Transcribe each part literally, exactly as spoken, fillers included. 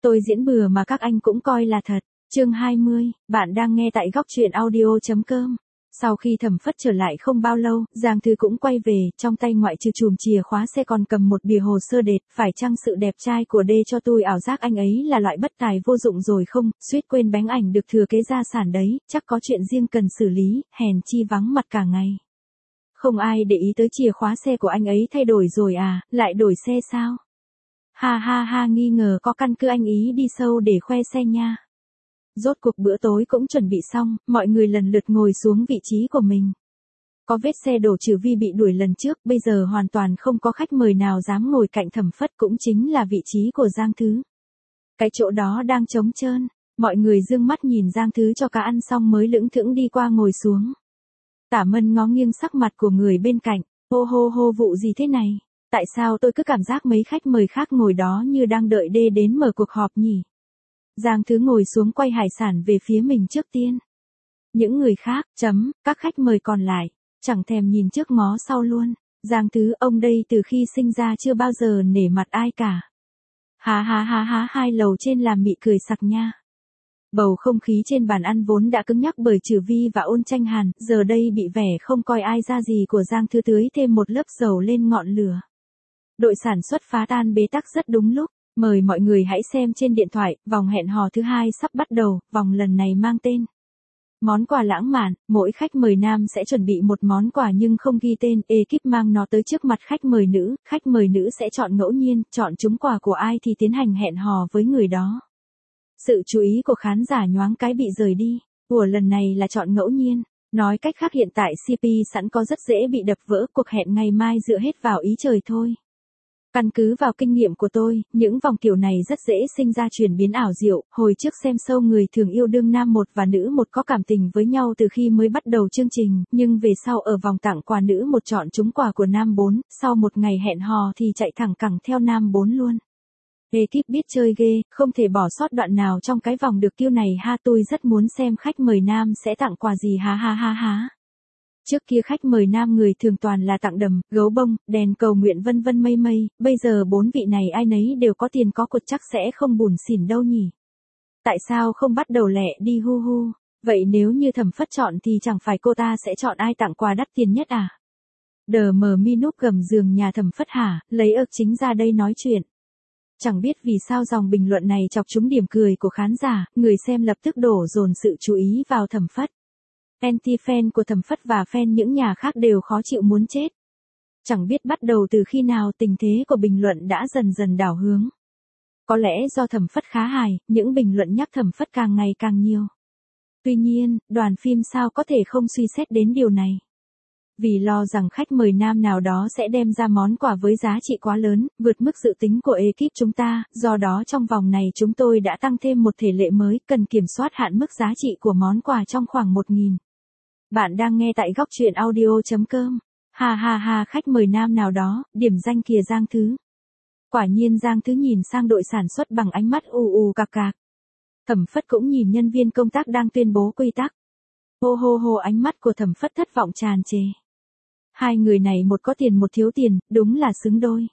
Tôi diễn bừa mà các anh cũng coi là thật. Chương hai mươi, bạn đang nghe tại góc truyện audio.com. Sau khi Thẩm Phất trở lại không bao lâu, Giang Thư cũng quay về, trong tay ngoại trừ chùm chìa khóa xe còn cầm một bìa hồ sơ đệt, phải chăng sự đẹp trai của đê cho tôi ảo giác anh ấy là loại bất tài vô dụng rồi không, suýt quên bánh ảnh được thừa kế gia sản đấy, chắc có chuyện riêng cần xử lý, hèn chi vắng mặt cả ngày. Không ai để ý tới chìa khóa xe của anh ấy thay đổi rồi à, lại đổi xe sao? Ha ha ha, nghi ngờ có căn cứ anh ý đi sâu để khoe xe nha. Rốt cuộc bữa tối cũng chuẩn bị xong, mọi người lần lượt ngồi xuống vị trí của mình. Có vết xe đổ trừ Vi bị đuổi lần trước, bây giờ hoàn toàn không có khách mời nào dám ngồi cạnh Thẩm Phất, cũng chính là vị trí của Giang Thứ. Cái chỗ đó đang trống trơn, mọi người dương mắt nhìn Giang Thứ cho cá ăn xong mới lững thững đi qua ngồi xuống. Tả Mân ngó nghiêng sắc mặt của người bên cạnh, hô hô hô, vụ gì thế này? Tại sao tôi cứ cảm giác mấy khách mời khác ngồi đó như đang đợi đê đến mở cuộc họp nhỉ? Giang Thứ ngồi xuống quay hải sản về phía mình trước tiên. Những người khác, chấm, các khách mời còn lại, chẳng thèm nhìn trước ngó sau luôn. Giang Thứ, ông đây từ khi sinh ra chưa bao giờ nể mặt ai cả. Há há há há, hai lầu trên làm mị cười sặc nha. Bầu không khí trên bàn ăn vốn đã cứng nhắc bởi Trừ Vi và Ôn Tranh Hàn, giờ đây bị vẻ không coi ai ra gì của Giang Thứ tưới thêm một lớp dầu lên ngọn lửa. Đội sản xuất phá tan bế tắc rất đúng lúc. Mời mọi người hãy xem trên điện thoại, vòng hẹn hò thứ hai sắp bắt đầu, vòng lần này mang tên món quà lãng mạn, mỗi khách mời nam sẽ chuẩn bị một món quà nhưng không ghi tên, ekip mang nó tới trước mặt khách mời nữ, khách mời nữ sẽ chọn ngẫu nhiên, chọn trúng quà của ai thì tiến hành hẹn hò với người đó. Sự chú ý của khán giả nhoáng cái bị rời đi, của lần này là chọn ngẫu nhiên, nói cách khác hiện tại xê pê sẵn có rất dễ bị đập vỡ, cuộc hẹn ngày mai dựa hết vào ý trời thôi. Căn cứ vào kinh nghiệm của tôi, những vòng kiểu này rất dễ sinh ra chuyển biến ảo diệu, hồi trước xem show người thường yêu đương nam một và nữ một có cảm tình với nhau từ khi mới bắt đầu chương trình, nhưng về sau ở vòng tặng quà nữ một chọn trúng quà của nam bốn, sau một ngày hẹn hò thì chạy thẳng cẳng theo nam bốn luôn. Ekip biết chơi ghê, không thể bỏ sót đoạn nào trong cái vòng được kiêu này ha, tôi rất muốn xem khách mời nam sẽ tặng quà gì ha ha ha ha. Trước kia khách mời nam người thường toàn là tặng đầm, gấu bông, đèn cầu nguyện vân vân mây mây, bây giờ bốn vị này ai nấy đều có tiền có cột chắc sẽ không bủn xỉn đâu nhỉ. Tại sao không bắt đầu lẹ đi hu hu, vậy nếu như Thẩm Phất chọn thì chẳng phải cô ta sẽ chọn ai tặng quà đắt tiền nhất à? Đờ mờ mi núp gầm giường nhà Thẩm Phất hả, lấy ức chính ra đây nói chuyện. Chẳng biết vì sao dòng bình luận này chọc trúng điểm cười của khán giả, người xem lập tức đổ dồn sự chú ý vào Thẩm Phất. Anti-fan của Thẩm Phất và fan những nhà khác đều khó chịu muốn chết. Chẳng biết bắt đầu từ khi nào tình thế của bình luận đã dần dần đảo hướng. Có lẽ do Thẩm Phất khá hài, những bình luận nhắc Thẩm Phất càng ngày càng nhiều. Tuy nhiên, đoàn phim sao có thể không suy xét đến điều này. Vì lo rằng khách mời nam nào đó sẽ đem ra món quà với giá trị quá lớn, vượt mức dự tính của ekip chúng ta, do đó trong vòng này chúng tôi đã tăng thêm một thể lệ mới, cần kiểm soát hạn mức giá trị của món quà trong khoảng một nghìn. Bạn đang nghe tại góc truyện audio.com. Ha ha ha, khách mời nam nào đó, điểm danh kìa Giang Thứ. Quả nhiên Giang Thứ nhìn sang đội sản xuất bằng ánh mắt ù ù cạc cạc. Thẩm Phất cũng nhìn nhân viên công tác đang tuyên bố quy tắc. Hô hô hô, ánh mắt của Thẩm Phất thất vọng tràn trề. Hai người này một có tiền một thiếu tiền, đúng là xứng đôi.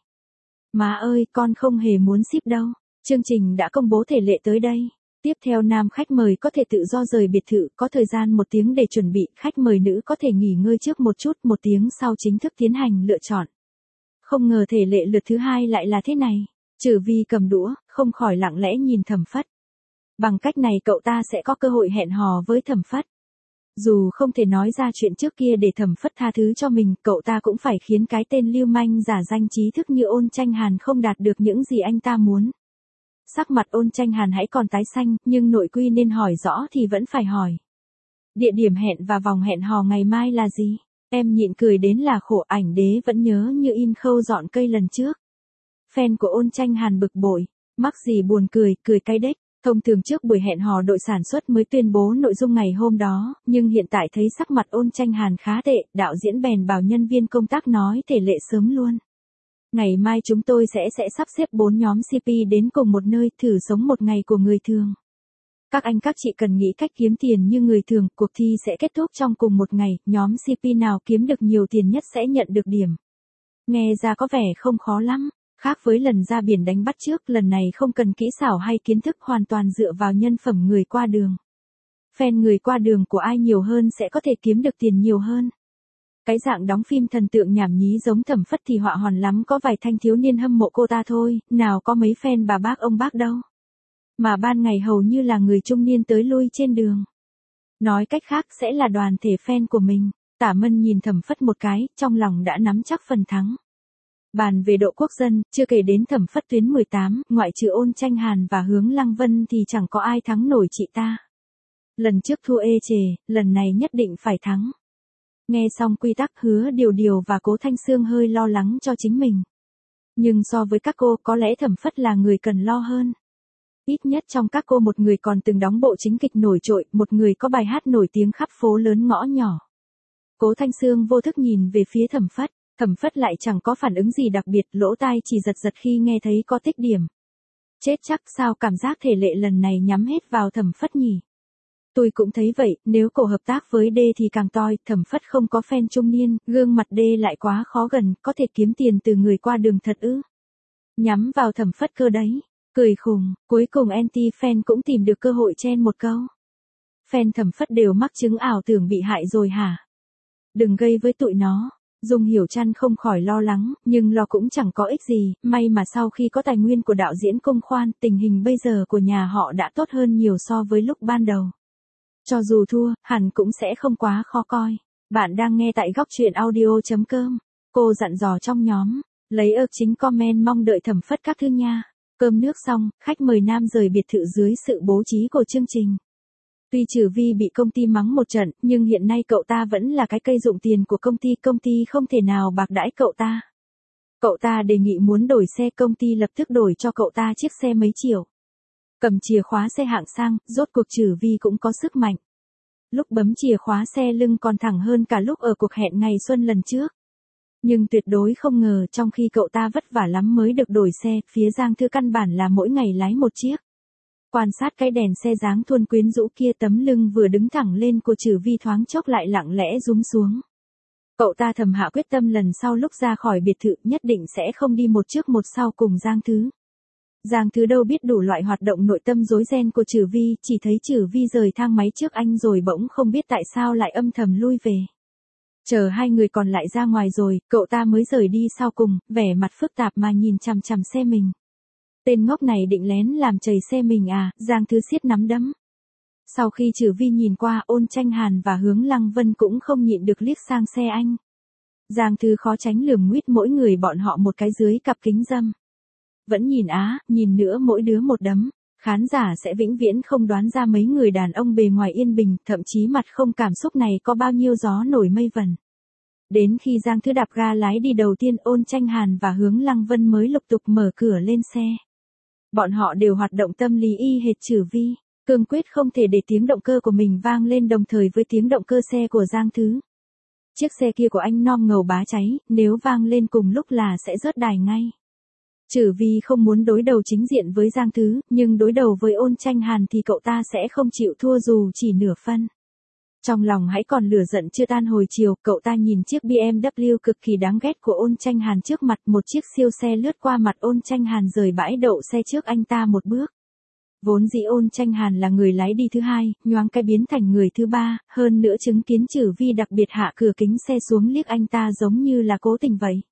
Má ơi, con không hề muốn ship đâu. Chương trình đã công bố thể lệ tới đây. Tiếp theo nam khách mời có thể tự do rời biệt thự, có thời gian một tiếng để chuẩn bị, khách mời nữ có thể nghỉ ngơi trước một chút, một tiếng sau chính thức tiến hành lựa chọn. Không ngờ thể lệ lượt thứ hai lại là thế này. Trừ Vi cầm đũa, không khỏi lặng lẽ nhìn Thẩm Phất. Bằng cách này cậu ta sẽ có cơ hội hẹn hò với Thẩm Phất. Dù không thể nói ra chuyện trước kia để Thẩm Phất tha thứ cho mình, cậu ta cũng phải khiến cái tên lưu manh giả danh trí thức như Ôn Tranh Hàn không đạt được những gì anh ta muốn. Sắc mặt Ôn Tranh Hàn hãy còn tái xanh, nhưng nội quy nên hỏi rõ thì vẫn phải hỏi. Địa điểm hẹn và vòng hẹn hò ngày mai là gì? Em nhịn cười đến là khổ, ảnh đế vẫn nhớ như in khâu dọn cây lần trước. Fan của Ôn Tranh Hàn bực bội, mắc gì buồn cười, cười cay đếch. Thông thường trước buổi hẹn hò đội sản xuất mới tuyên bố nội dung ngày hôm đó, nhưng hiện tại thấy sắc mặt Ôn Tranh Hàn khá tệ, đạo diễn bèn bảo nhân viên công tác nói thể lệ sớm luôn. Ngày mai chúng tôi sẽ sẽ sắp xếp bốn nhóm xê pê đến cùng một nơi thử sống một ngày của người thường. Các anh các chị cần nghĩ cách kiếm tiền như người thường, cuộc thi sẽ kết thúc trong cùng một ngày, nhóm xê pê nào kiếm được nhiều tiền nhất sẽ nhận được điểm. Nghe ra có vẻ không khó lắm. Khác với lần ra biển đánh bắt trước, lần này không cần kỹ xảo hay kiến thức, hoàn toàn dựa vào nhân phẩm người qua đường. Fan người qua đường của ai nhiều hơn sẽ có thể kiếm được tiền nhiều hơn. Cái dạng đóng phim thần tượng nhảm nhí giống Thẩm Phất thì họa hòn lắm, có vài thanh thiếu niên hâm mộ cô ta thôi, nào có mấy fan bà bác ông bác đâu. Mà ban ngày hầu như là người trung niên tới lui trên đường. Nói cách khác sẽ là đoàn thể fan của mình. Tả Mân nhìn Thẩm Phất một cái, trong lòng đã nắm chắc phần thắng. Bàn về độ quốc dân, chưa kể đến Thẩm Phất tuyến mười tám, ngoại trừ Ôn Tranh Hàn và Hướng Lăng Vân thì chẳng có ai thắng nổi chị ta. Lần trước thua ê chề, lần này nhất định phải thắng. Nghe xong quy tắc, Hứa Điều Điều và Cố Thanh Sương hơi lo lắng cho chính mình. Nhưng so với các cô, có lẽ Thẩm Phất là người cần lo hơn. Ít nhất trong các cô một người còn từng đóng bộ chính kịch nổi trội, một người có bài hát nổi tiếng khắp phố lớn ngõ nhỏ. Cố Thanh Sương vô thức nhìn về phía Thẩm Phất, Thẩm Phất lại chẳng có phản ứng gì đặc biệt, lỗ tai chỉ giật giật khi nghe thấy có tích điểm. Chết chắc, sao cảm giác thể lệ lần này nhắm hết vào Thẩm Phất nhỉ? Tôi cũng thấy vậy, nếu cổ hợp tác với D thì càng toi, Thẩm Phất không có fan trung niên, gương mặt D lại quá khó gần, có thể kiếm tiền từ người qua đường thật ư? Nhắm vào Thẩm Phất cơ đấy. Cười khùng, cuối cùng anti-fan cũng tìm được cơ hội chen một câu. Fan Thẩm Phất đều mắc chứng ảo tưởng bị hại rồi hả? Đừng gây với tụi nó. Dung Hiểu Trăn không khỏi lo lắng, nhưng lo cũng chẳng có ích gì, may mà sau khi có tài nguyên của đạo diễn Công Khoan, tình hình bây giờ của nhà họ đã tốt hơn nhiều so với lúc ban đầu. Cho dù thua, hẳn cũng sẽ không quá khó coi. Bạn đang nghe tại góc truyện audio chấm com. Cô dặn dò trong nhóm, lấy ơ chính comment mong đợi Thẩm Phất các thư nha. Cơm nước xong, khách mời nam rời biệt thự dưới sự bố trí của chương trình. Tuy Trừ Vi bị công ty mắng một trận, nhưng hiện nay cậu ta vẫn là cái cây dụng tiền của công ty, công ty không thể nào bạc đãi cậu ta. Cậu ta đề nghị muốn đổi xe, công ty lập tức đổi cho cậu ta chiếc xe mấy triệu. Cầm chìa khóa xe hạng sang, rốt cuộc Trừ Vi cũng có sức mạnh. Lúc bấm chìa khóa xe lưng còn thẳng hơn cả lúc ở cuộc hẹn ngày xuân lần trước. Nhưng tuyệt đối không ngờ trong khi cậu ta vất vả lắm mới được đổi xe, phía Giang Thư căn bản là mỗi ngày lái một chiếc. Quan sát cái đèn xe dáng thuần quyến rũ kia, tấm lưng vừa đứng thẳng lên của Trừ Vi thoáng chốc lại lặng lẽ rúm xuống. Cậu ta thầm hạ quyết tâm lần sau lúc ra khỏi biệt thự nhất định sẽ không đi một trước một sau cùng Giang Thư. Giang Thư đâu biết đủ loại hoạt động nội tâm rối ren của Trừ Vi, chỉ thấy Trừ Vi rời thang máy trước anh rồi bỗng không biết tại sao lại âm thầm lui về. Chờ hai người còn lại ra ngoài rồi, cậu ta mới rời đi sau cùng, vẻ mặt phức tạp mà nhìn chằm chằm xe mình. Tên ngốc này định lén làm chày xe mình à? Giang Thư siết nắm đấm. Sau khi Trừ Vi nhìn qua, Ôn Tranh Hàn và Hướng Lăng Vân cũng không nhịn được liếc sang xe anh. Giang Thư khó tránh lườm nguýt mỗi người bọn họ một cái dưới cặp kính râm. Vẫn nhìn á, nhìn nữa mỗi đứa một đấm. Khán giả sẽ vĩnh viễn không đoán ra mấy người đàn ông bề ngoài yên bình, thậm chí mặt không cảm xúc này có bao nhiêu gió nổi mây vần. Đến khi Giang Thư đạp ga lái đi đầu tiên, Ôn Tranh Hàn và Hướng Lăng Vân mới lục tục mở cửa lên xe. Bọn họ đều hoạt động tâm lý y hệt Trừ Vi, cương quyết không thể để tiếng động cơ của mình vang lên đồng thời với tiếng động cơ xe của Giang Thư. Chiếc xe kia của anh non ngầu bá cháy, nếu vang lên cùng lúc là sẽ rớt đài ngay. Trừ Vi không muốn đối đầu chính diện với Giang Thư, nhưng đối đầu với Ôn Tranh Hàn thì cậu ta sẽ không chịu thua dù chỉ nửa phân. Trong lòng hãy còn lửa giận chưa tan hồi chiều, cậu ta nhìn chiếc bê em vê cực kỳ đáng ghét của Ôn Tranh Hàn trước mặt, một chiếc siêu xe lướt qua mặt Ôn Tranh Hàn rời bãi đậu xe trước anh ta một bước. Vốn dĩ Ôn Tranh Hàn là người lái đi thứ hai, nhoáng cái biến thành người thứ ba, hơn nữa chứng kiến Trừ Vi đặc biệt hạ cửa kính xe xuống liếc anh ta giống như là cố tình vậy.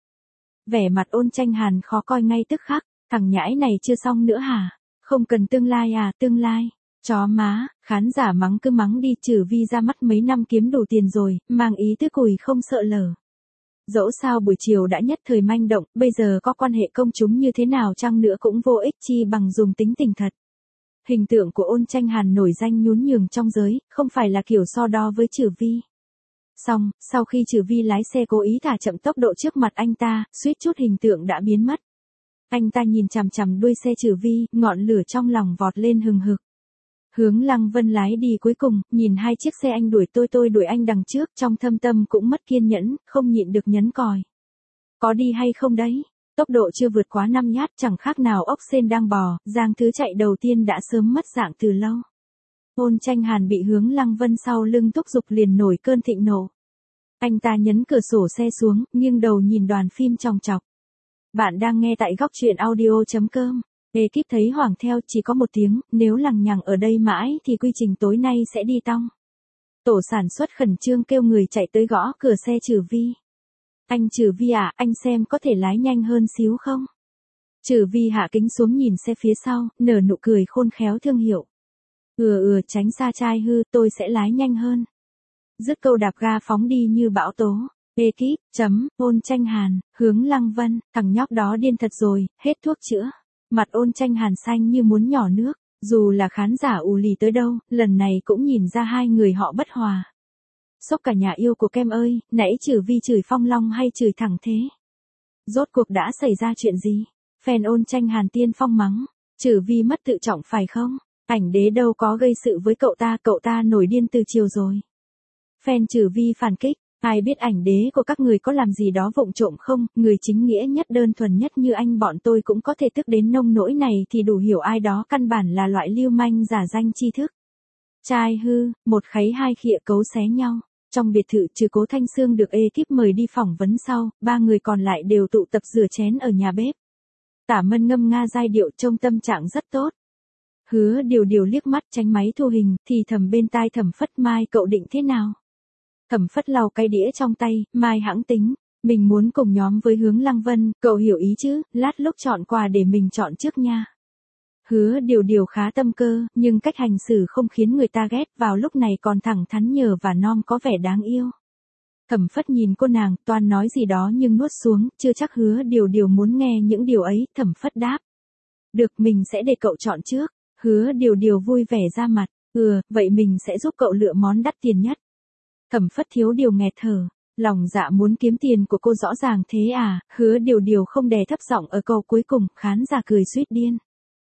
Vẻ mặt Ôn Tranh Hàn khó coi ngay tức khắc, thằng nhãi này chưa xong nữa hả? Không cần tương lai à, tương lai. Chó má, khán giả mắng cứ mắng đi, Trừ Vi ra mắt mấy năm kiếm đủ tiền rồi, mang ý tứ cùi không sợ lở. Dẫu sao buổi chiều đã nhất thời manh động, bây giờ có quan hệ công chúng như thế nào chăng nữa cũng vô ích, chi bằng dùng tính tình thật. Hình tượng của Ôn Tranh Hàn nổi danh nhún nhường trong giới, không phải là kiểu so đo với Trừ Vi. Xong, sau khi Trừ Vi lái xe cố ý thả chậm tốc độ trước mặt anh ta, suýt chút hình tượng đã biến mất. Anh ta nhìn chằm chằm đuôi xe Trừ Vi, ngọn lửa trong lòng vọt lên hừng hực. Hướng Lăng Vân lái đi cuối cùng, nhìn hai chiếc xe anh đuổi tôi tôi đuổi anh đằng trước, trong thâm tâm cũng mất kiên nhẫn, không nhịn được nhấn còi. Có đi hay không đấy? Tốc độ chưa vượt quá năm nhát, chẳng khác nào ốc sên đang bò, Giang Thư chạy đầu tiên đã sớm mất dạng từ lâu. Ôn Tranh Hàn bị Hướng Lăng Vân sau lưng thúc giục liền nổi cơn thịnh nộ. Anh ta nhấn cửa sổ xe xuống, nghiêng đầu nhìn đoàn phim chòng chọc. Bạn đang nghe tại góc truyện audio.com. Ekip thấy hoảng theo chỉ có một tiếng, nếu lằng nhằng ở đây mãi thì quy trình tối nay sẽ đi tong. Tổ sản xuất khẩn trương kêu người chạy tới gõ cửa xe Trử Vi. Anh Trử Vi à, anh xem có thể lái nhanh hơn xíu không? Trử Vi hạ kính xuống nhìn xe phía sau, nở nụ cười khôn khéo thương hiệu. Ừ ừ tránh xa trai hư, tôi sẽ lái nhanh hơn. Dứt câu đạp ga phóng đi như bão tố. Ekip, chấm, Ôn Tranh Hàn, hướng Lăng Vân, thằng nhóc đó điên thật rồi, hết thuốc chữa. Mặt Ôn Tranh Hàn xanh như muốn nhỏ nước, dù là khán giả ù lì tới đâu, lần này cũng nhìn ra hai người họ bất hòa. Sốc cả nhà yêu của Kem ơi, nãy Trử Vi chửi Phong Long hay chửi thẳng thế? Rốt cuộc đã xảy ra chuyện gì? Fan Ôn Tranh Hàn tiên phong mắng, Trử Vi mất tự trọng phải không? Ảnh đế đâu có gây sự với cậu ta, cậu ta nổi điên từ chiều rồi. Fan Trử Vi phản kích. Ai biết ảnh đế của các người có làm gì đó vụng trộm không, người chính nghĩa nhất đơn thuần nhất như anh bọn tôi cũng có thể tức đến nông nỗi này thì đủ hiểu ai đó căn bản là loại lưu manh giả danh tri thức. Trai hư, một kháy hai khịa cấu xé nhau. Trong biệt thự trừ Cố Thanh Sương được ekip mời đi phỏng vấn sau, ba người còn lại đều tụ tập rửa chén ở nhà bếp. Tả Mân ngâm nga giai điệu trông tâm trạng rất tốt. Hứa Điều Điều liếc mắt tránh máy thu hình, thì thầm bên tai Thẩm Phất Mai cậu định thế nào? Thẩm Phất lau cái đĩa trong tay, mai hãng tính, mình muốn cùng nhóm với hướng Lăng Vân, cậu hiểu ý chứ, lát lúc chọn quà để mình chọn trước nha. Hứa Điều Điều khá tâm cơ, nhưng cách hành xử không khiến người ta ghét, vào lúc này còn thẳng thắn nhờ và non có vẻ đáng yêu. Thẩm Phất nhìn cô nàng, toan nói gì đó nhưng nuốt xuống, chưa chắc Hứa Điều Điều muốn nghe những điều ấy, Thẩm Phất đáp. Được, mình sẽ để cậu chọn trước. Hứa Điều Điều vui vẻ ra mặt, ừ, vậy mình sẽ giúp cậu lựa món đắt tiền nhất. Thẩm Phất thiếu điều nghẹt thở, lòng dạ muốn kiếm tiền của cô rõ ràng thế à, Hứa Điều Điều không đè thấp giọng ở câu cuối cùng, khán giả cười suýt điên.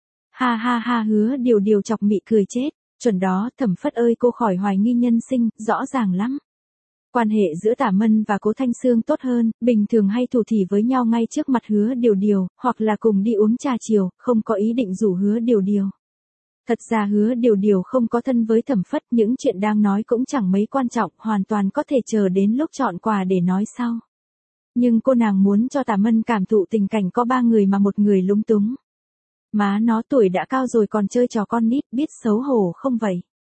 Ha ha ha, Hứa Điều Điều chọc mị cười chết, chuẩn đó, Thẩm Phất ơi cô khỏi hoài nghi nhân sinh, rõ ràng lắm. Quan hệ giữa Tả Mân và Cố Thanh Sương tốt hơn, bình thường hay thủ thỉ với nhau ngay trước mặt Hứa Điều Điều, hoặc là cùng đi uống trà chiều, không có ý định rủ Hứa Điều Điều. Thật ra Hứa Điều Điều không có thân với Thẩm Phất, những chuyện đang nói cũng chẳng mấy quan trọng, hoàn toàn có thể chờ đến lúc chọn quà để nói sau. Nhưng cô nàng muốn cho Tả Mân cảm thụ tình cảnh có ba người mà một người lúng túng. Má nó tuổi đã cao rồi còn chơi trò con nít, biết xấu hổ không vậy?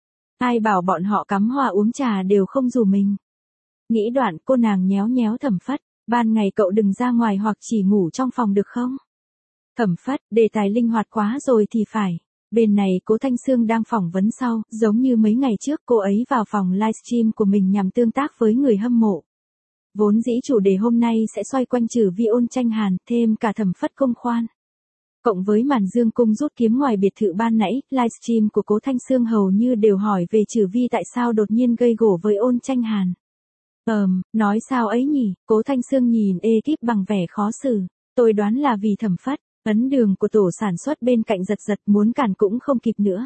Ai bảo bọn họ cắm hoa uống trà đều không rủ mình. Nghĩ đoạn cô nàng nhéo nhéo Thẩm Phất, ban ngày cậu đừng ra ngoài hoặc chỉ ngủ trong phòng được không? Thẩm Phất, đề tài linh hoạt quá rồi thì phải. Bên này Cố Thanh Sương đang phỏng vấn sau, giống như mấy ngày trước cô ấy vào phòng livestream của mình nhằm tương tác với người hâm mộ. Vốn dĩ chủ đề hôm nay sẽ xoay quanh Trử Vi Ôn Tranh Hàn, thêm cả Thẩm Phất công khoan. Cộng với màn dương cung rút kiếm ngoài biệt thự ban nãy, livestream của Cố Thanh Sương hầu như đều hỏi về Trử Vi tại sao đột nhiên gây gổ với Ôn Tranh Hàn. Ờm, nói sao ấy nhỉ, Cố Thanh Sương nhìn ekip bằng vẻ khó xử, tôi đoán là vì Thẩm Phất. Ấn đường của tổ sản xuất bên cạnh giật giật muốn cản cũng không kịp nữa.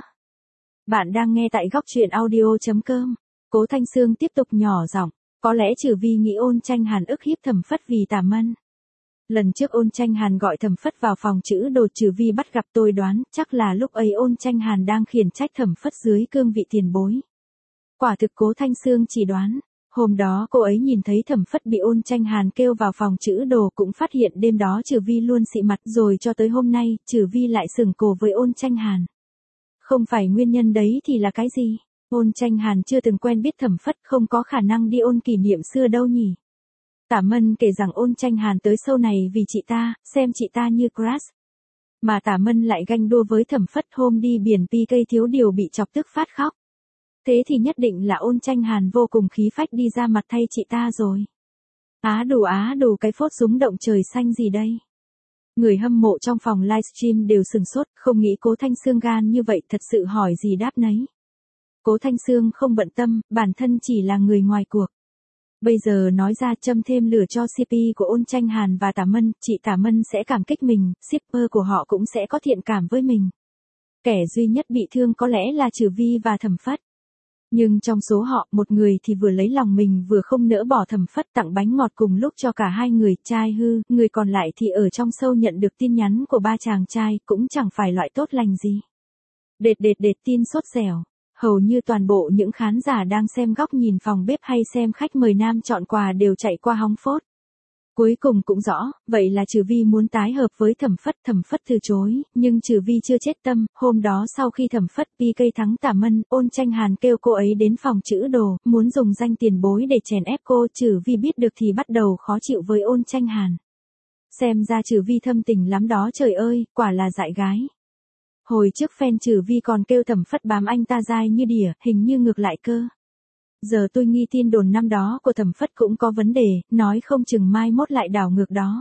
Bạn đang nghe tại góc truyện audio.com. Cố Thanh Sương tiếp tục nhỏ giọng, có lẽ Trử Vi nghĩ Ôn Tranh Hàn ức hiếp Thẩm Phất vì Tả Mân. Lần trước Ôn Tranh Hàn gọi Thẩm Phất vào phòng chữ đồ Trử Vi bắt gặp, tôi đoán chắc là lúc ấy Ôn Tranh Hàn đang khiển trách Thẩm Phất dưới cương vị tiền bối. Quả thực Cố Thanh Sương chỉ đoán. Hôm đó cô ấy nhìn thấy Thẩm Phất bị Ôn Tranh Hàn kêu vào phòng chữ đồ, cũng phát hiện đêm đó Trử Vi luôn xị mặt, rồi cho tới hôm nay, Trử Vi lại sừng cổ với Ôn Tranh Hàn. Không phải nguyên nhân đấy thì là cái gì? Ôn Tranh Hàn chưa từng quen biết Thẩm Phất, không có khả năng đi ôn kỷ niệm xưa đâu nhỉ. Tả Mân kể rằng Ôn Tranh Hàn tới show này vì chị ta, xem chị ta như crush. Mà Tả Mân lại ganh đua với Thẩm Phất, hôm đi biển pê ca thiếu điều bị chọc tức phát khóc. Thế thì nhất định là Ôn Tranh Hàn vô cùng khí phách đi ra mặt thay chị ta rồi. Á đủ á đủ, cái phốt súng động trời xanh gì đây? Người hâm mộ trong phòng livestream đều sừng sốt, không nghĩ Cố Thanh Sương gan như vậy, thật sự hỏi gì đáp nấy. Cố Thanh Sương không bận tâm, bản thân chỉ là người ngoài cuộc. Bây giờ nói ra châm thêm lửa cho xê pê của Ôn Tranh Hàn và Tả Mân, chị Tả Mân sẽ cảm kích mình, shipper của họ cũng sẽ có thiện cảm với mình. Kẻ duy nhất bị thương có lẽ là Trử Vi và Thẩm Phất. Nhưng trong số họ, một người thì vừa lấy lòng mình vừa không nỡ bỏ Thẩm Phất, tặng bánh ngọt cùng lúc cho cả hai người, trai hư, người còn lại thì ở trong show nhận được tin nhắn của ba chàng trai, cũng chẳng phải loại tốt lành gì. Đệt đệt đệt tin sốt dẻo. Hầu như toàn bộ những khán giả đang xem góc nhìn phòng bếp hay xem khách mời nam chọn quà đều chạy qua hóng phốt. Cuối cùng cũng rõ, vậy là Trừ Vi muốn tái hợp với Thẩm Phất, Thẩm Phất từ chối, nhưng Trừ Vi chưa chết tâm, hôm đó sau khi Thẩm Phất pi cây thắng Tả Mân, Ôn Tranh Hàn kêu cô ấy đến phòng chữ đồ, muốn dùng danh tiền bối để chèn ép cô, Trừ Vi biết được thì bắt đầu khó chịu với Ôn Tranh Hàn. Xem ra Trừ Vi thâm tình lắm đó trời ơi, quả là dại gái. Hồi trước fan Trừ Vi còn kêu Thẩm Phất bám anh ta dai như đỉa, hình như ngược lại cơ. Giờ tôi nghi tin đồn năm đó của Thẩm Phất cũng có vấn đề, nói không chừng mai mốt lại đảo ngược đó.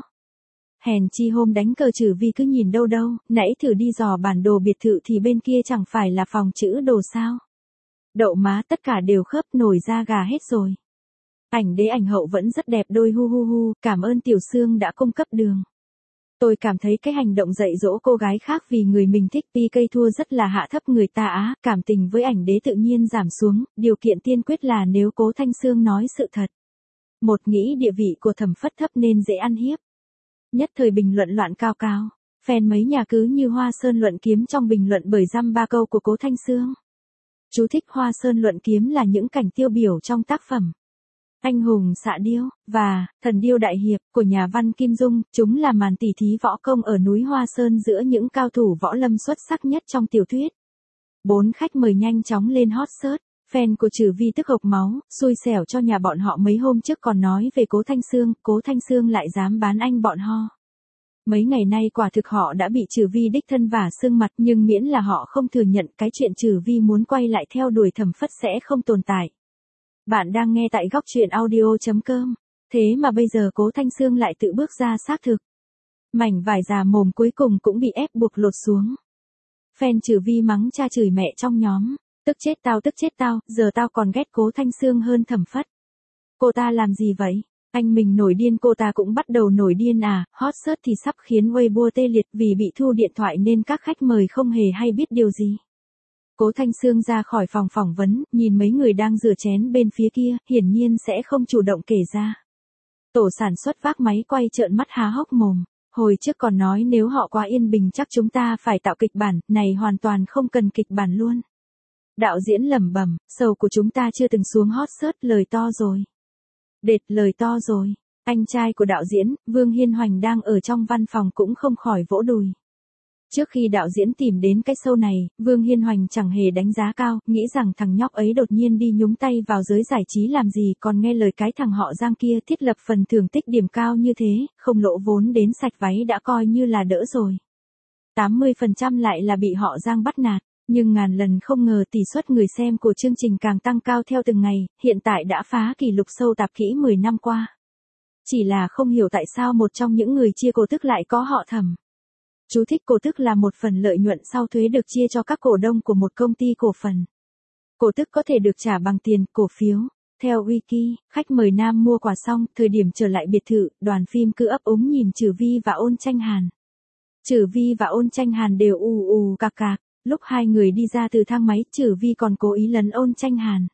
Hèn chi hôm đánh cờ Trừ Vi cứ nhìn đâu đâu, nãy thử đi dò bản đồ biệt thự thì bên kia chẳng phải là phòng chữ đồ sao. Đậu má tất cả đều khớp nổi da gà hết rồi. Ảnh đế ảnh hậu vẫn rất đẹp đôi hu hu hu, cảm ơn Tiểu Sương đã cung cấp đường. Tôi cảm thấy cái hành động dạy dỗ cô gái khác vì người mình thích pi cây thua rất là hạ thấp người ta á, cảm tình với ảnh đế tự nhiên giảm xuống, điều kiện tiên quyết là nếu Cố Thanh Sương nói sự thật. Một nghĩ địa vị của Thẩm Phất thấp nên dễ ăn hiếp. Nhất thời bình luận loạn cao cao, fan mấy nhà cứ như Hoa Sơn luận kiếm trong bình luận bởi dăm ba câu của Cố Thanh Sương. Chú thích Hoa Sơn luận kiếm là những cảnh tiêu biểu trong tác phẩm Anh hùng xạ điêu, và Thần điêu đại hiệp của nhà văn Kim Dung, chúng là màn tỉ thí võ công ở núi Hoa Sơn giữa những cao thủ võ lâm xuất sắc nhất trong tiểu thuyết. Bốn khách mời nhanh chóng lên hot search, fan của Trừ Vi tức hộc máu, xui xẻo cho nhà bọn họ mấy hôm trước còn nói về Cố Thanh Sương, Cố Thanh Sương lại dám bán anh bọn họ. Mấy ngày nay quả thực họ đã bị Trừ Vi đích thân vả sưng mặt, nhưng miễn là họ không thừa nhận cái chuyện Trừ Vi muốn quay lại theo đuổi Thẩm Phất sẽ không tồn tại. Bạn đang nghe tại góc truyện audio.com. Thế mà bây giờ Cố Thanh Sương lại tự bước ra xác thực. Mảnh vải già mồm cuối cùng cũng bị ép buộc lột xuống. Fan Trừ Vi mắng cha chửi mẹ trong nhóm. Tức chết tao tức chết tao, giờ tao còn ghét Cố Thanh Sương hơn Thẩm Phất. Cô ta làm gì vậy? Anh mình nổi điên cô ta cũng bắt đầu nổi điên à, hot search thì sắp khiến Weibo tê liệt vì bị thu điện thoại nên các khách mời không hề hay biết điều gì. Cố Thanh Sương ra khỏi phòng phỏng vấn, nhìn mấy người đang rửa chén bên phía kia, hiển nhiên sẽ không chủ động kể ra. Tổ sản xuất vác máy quay trợn mắt há hốc mồm. Hồi trước còn nói nếu họ quá yên bình chắc chúng ta phải tạo kịch bản, này hoàn toàn không cần kịch bản luôn. Đạo diễn lẩm bẩm, sầu của chúng ta chưa từng xuống hot search, lời to rồi. Đệt, lời to rồi. Anh trai của đạo diễn, Vương Hiên Hoành đang ở trong văn phòng cũng không khỏi vỗ đùi. Trước khi đạo diễn tìm đến cái show này, Vương Hiên Hoành chẳng hề đánh giá cao, nghĩ rằng thằng nhóc ấy đột nhiên đi nhúng tay vào giới giải trí làm gì, còn nghe lời cái thằng họ Giang kia thiết lập phần thưởng tích điểm cao như thế, không lỗ vốn đến sạch váy đã coi như là đỡ rồi. tám mươi phần trăm lại là bị họ Giang bắt nạt, nhưng ngàn lần không ngờ tỷ suất người xem của chương trình càng tăng cao theo từng ngày, hiện tại đã phá kỷ lục sâu tạp kỹ mười năm qua. Chỉ là không hiểu tại sao một trong những người chia cổ tức lại có họ Thẩm. Chú thích cổ tức là một phần lợi nhuận sau thuế được chia cho các cổ đông của một công ty cổ phần. Cổ tức có thể được trả bằng tiền, cổ phiếu. Theo Wiki, khách mời nam mua quà xong, thời điểm trở lại biệt thự, đoàn phim cứ ấp úng nhìn Trừ Vi và Ôn Tranh Hàn. Trừ Vi và Ôn Tranh Hàn đều ù ù cạc cạc, lúc hai người đi ra từ thang máy, Trừ Vi còn cố ý lấn Ôn Tranh Hàn.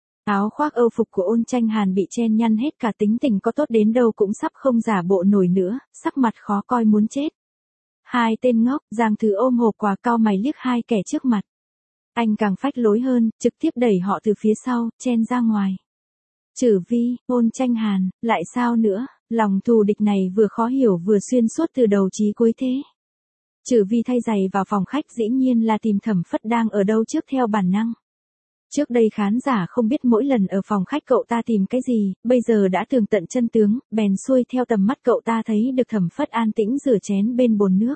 Áo khoác âu phục của Ôn Tranh Hàn bị chen nhăn hết cả, tính tình có tốt đến đâu cũng sắp không giả bộ nổi nữa, sắc mặt khó coi muốn chết. Hai tên ngốc, Giang Thứ ôm hộp quà cau mày liếc hai kẻ trước mặt. Anh càng phách lối hơn, trực tiếp đẩy họ từ phía sau, chen ra ngoài. Trừ Vi, Ôn Tranh Hàn, lại sao nữa, lòng thù địch này vừa khó hiểu vừa xuyên suốt từ đầu chí cuối thế. Trừ Vi thay giày vào phòng khách dĩ nhiên là tìm Thẩm Phất đang ở đâu trước theo bản năng. Trước đây khán giả không biết mỗi lần ở phòng khách cậu ta tìm cái gì, bây giờ đã tường tận chân tướng, bèn xuôi theo tầm mắt cậu ta thấy được Thẩm Phất an tĩnh rửa chén bên bồn nước.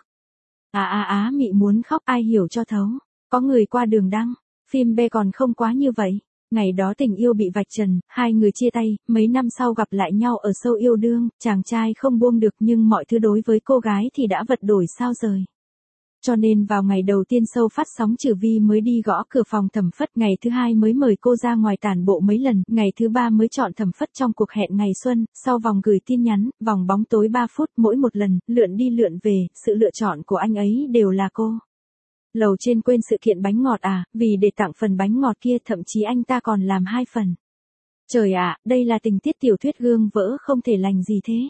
Á á á mị muốn khóc, ai hiểu cho thấu. Có người qua đường đăng, phim B còn không quá như vậy. Ngày đó tình yêu bị vạch trần, hai người chia tay, mấy năm sau gặp lại nhau ở show yêu đương, chàng trai không buông được nhưng mọi thứ đối với cô gái thì đã vật đổi sao rời. Cho nên vào ngày đầu tiên show phát sóng Trừ Vi mới đi gõ cửa phòng Thẩm Phất, ngày thứ hai mới mời cô ra ngoài tản bộ mấy lần, ngày thứ ba mới chọn Thẩm Phất trong cuộc hẹn ngày xuân, sau vòng gửi tin nhắn, vòng bóng tối ba phút mỗi một lần, lượn đi lượn về, sự lựa chọn của anh ấy đều là cô. Lầu trên quên sự kiện bánh ngọt à, vì để tặng phần bánh ngọt kia thậm chí anh ta còn làm hai phần. Trời ạ, đây là tình tiết tiểu thuyết gương vỡ không thể lành gì thế.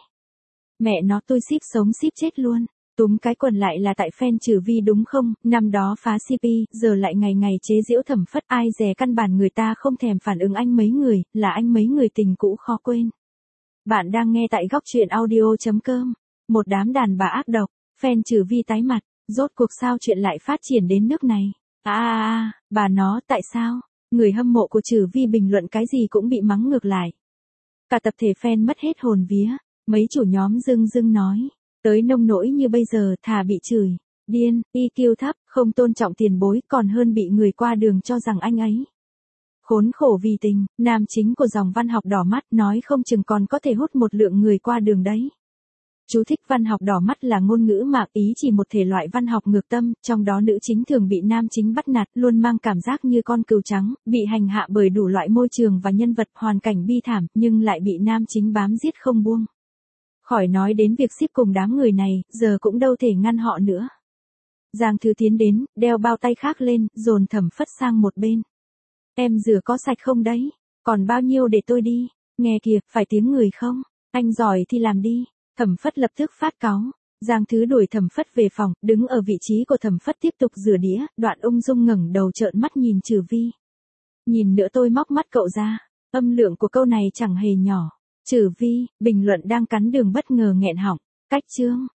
Mẹ nó tôi ship sống ship chết luôn. Túm cái quần lại là tại fan Trừ Vi đúng không, năm đó phá xê pê, giờ lại ngày ngày chế giễu Thẩm Phất, ai dè căn bản người ta không thèm phản ứng anh mấy người, là anh mấy người tình cũ khó quên. Bạn đang nghe tại góc truyện audio.com. Một đám đàn bà ác độc, fan Trừ Vi tái mặt, rốt cuộc sao chuyện lại phát triển đến nước này. À à à, bà nó tại sao? Người hâm mộ của Trừ Vi bình luận cái gì cũng bị mắng ngược lại. Cả tập thể fan mất hết hồn vía, mấy chủ nhóm dưng dưng nói, tới nông nỗi như bây giờ thà bị chửi, điên, i kiu thấp, không tôn trọng tiền bối còn hơn bị người qua đường cho rằng anh ấy khốn khổ vì tình. Nam chính của dòng văn học đỏ mắt nói không chừng còn có thể hút một lượng người qua đường đấy. Chú thích: văn học đỏ mắt là ngôn ngữ mạc ý chỉ một thể loại văn học ngược tâm, trong đó nữ chính thường bị nam chính bắt nạt, luôn mang cảm giác như con cừu trắng, bị hành hạ bởi đủ loại môi trường và nhân vật, hoàn cảnh bi thảm, nhưng lại bị nam chính bám giết không buông. Khỏi nói đến việc ship cùng đám người này, giờ cũng đâu thể ngăn họ nữa. Giang Thư tiến đến, đeo bao tay khác lên, dồn Thẩm Phất sang một bên. Em rửa có sạch không đấy? Còn bao nhiêu để tôi đi? Nghe kìa, phải tiếng người không? Anh giỏi thì làm đi. Thẩm Phất lập tức phát cáu. Giang Thứ đuổi Thẩm Phất về phòng, đứng ở vị trí của Thẩm Phất tiếp tục rửa đĩa, Đoạn ung dung ngẩng đầu trợn mắt nhìn Trừ Vi. Nhìn nữa tôi móc mắt cậu ra. Âm lượng của câu này chẳng hề nhỏ. Trừ Vi, bình luận đang cắn đường bất ngờ nghẹn họng. Cách chương.